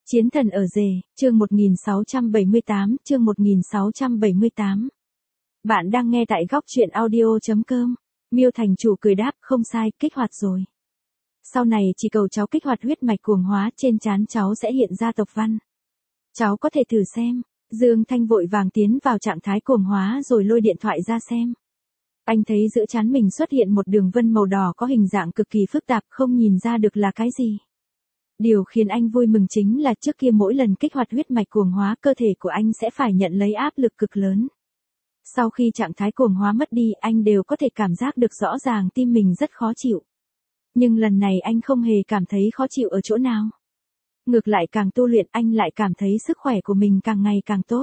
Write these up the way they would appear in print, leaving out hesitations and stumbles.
Chiến thần ở rể, chương 1678, chương 1678. Bạn đang nghe tại góc truyện audio.com. Miêu thành chủ cười đáp, không sai, kích hoạt rồi. Sau này chỉ cầu cháu kích hoạt huyết mạch cuồng hóa, trên trán cháu sẽ hiện ra tộc văn. Cháu có thể thử xem. Dương Thanh vội vàng tiến vào trạng thái cuồng hóa rồi lôi điện thoại ra xem. Anh thấy giữa trán mình xuất hiện một đường vân màu đỏ có hình dạng cực kỳ phức tạp, không nhìn ra được là cái gì. Điều khiến anh vui mừng chính là trước kia mỗi lần kích hoạt huyết mạch cuồng hóa, cơ thể của anh sẽ phải nhận lấy áp lực cực lớn. Sau khi trạng thái cuồng hóa mất đi, anh đều có thể cảm giác được rõ ràng tim mình rất khó chịu. Nhưng lần này anh không hề cảm thấy khó chịu ở chỗ nào. Ngược lại càng tu luyện anh lại cảm thấy sức khỏe của mình càng ngày càng tốt.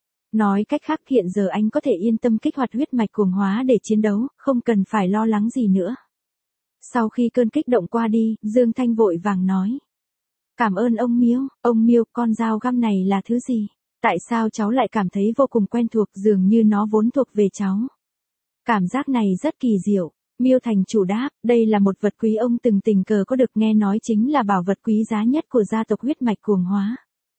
Nói cách khác, hiện giờ anh có thể yên tâm kích hoạt huyết mạch cuồng hóa để chiến đấu, không cần phải lo lắng gì nữa. Sau khi cơn kích động qua đi, Dương Thanh vội vàng nói. Cảm ơn ông Miêu, con dao găm này là thứ gì? Tại sao cháu lại cảm thấy vô cùng quen thuộc, dường như nó vốn thuộc về cháu? Cảm giác này rất kỳ diệu. Miêu thành chủ đáp, đây là một vật quý ông từng tình cờ có được, nghe nói chính là bảo vật quý giá nhất của gia tộc huyết mạch cuồng hóa.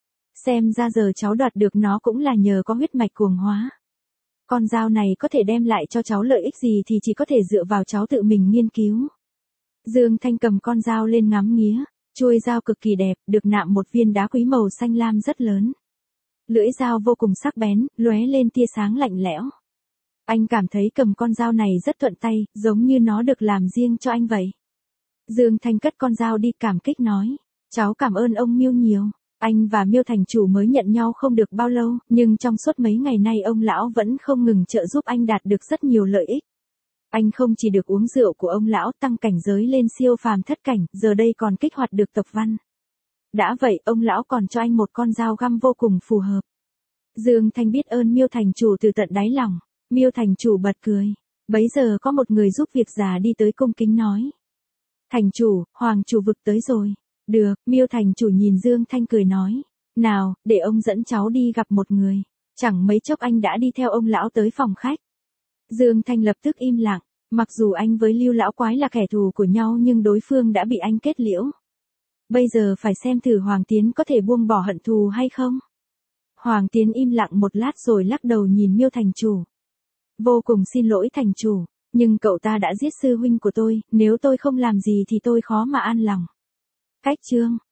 Xem ra giờ cháu đoạt được nó cũng là nhờ có huyết mạch cuồng hóa. Con dao này có thể đem lại cho cháu lợi ích gì thì chỉ có thể dựa vào cháu tự mình nghiên cứu. Dương Thanh cầm con dao lên ngắm nghía. Chuôi dao cực kỳ đẹp, được nạm một viên đá quý màu xanh lam rất lớn. Lưỡi dao vô cùng sắc bén, lóe lên tia sáng lạnh lẽo. Anh cảm thấy cầm con dao này rất thuận tay, giống như nó được làm riêng cho anh vậy. Dương Thanh cất con dao đi, cảm kích nói. Cháu cảm ơn ông Miêu nhiều. Anh và Miêu thành chủ mới nhận nhau không được bao lâu, nhưng trong suốt mấy ngày nay ông lão vẫn không ngừng trợ giúp anh đạt được rất nhiều lợi ích. Anh không chỉ được uống rượu của ông lão, tăng cảnh giới lên siêu phàm thất cảnh, giờ đây còn kích hoạt được tộc văn. Đã vậy, ông lão còn cho anh một con dao găm vô cùng phù hợp. Dương Thanh biết ơn Miêu thành chủ từ tận đáy lòng. Miêu thành chủ bật cười. Bấy giờ có một người giúp việc già đi tới cung kính nói. Thành chủ, hoàng chủ vực tới rồi. Được, Miêu thành chủ nhìn Dương Thanh cười nói. Nào, để ông dẫn cháu đi gặp một người. Chẳng mấy chốc anh đã đi theo ông lão tới phòng khách. Dương Thanh lập tức im lặng, mặc dù anh với Lưu lão quái là kẻ thù của nhau nhưng đối phương đã bị anh kết liễu. Bây giờ phải xem thử Hoàng Tiến có thể buông bỏ hận thù hay không. Hoàng Tiến im lặng một lát rồi lắc đầu nhìn Miêu thành chủ. Vô cùng xin lỗi thành chủ, nhưng cậu ta đã giết sư huynh của tôi, nếu tôi không làm gì thì tôi khó mà an lòng. Cách chương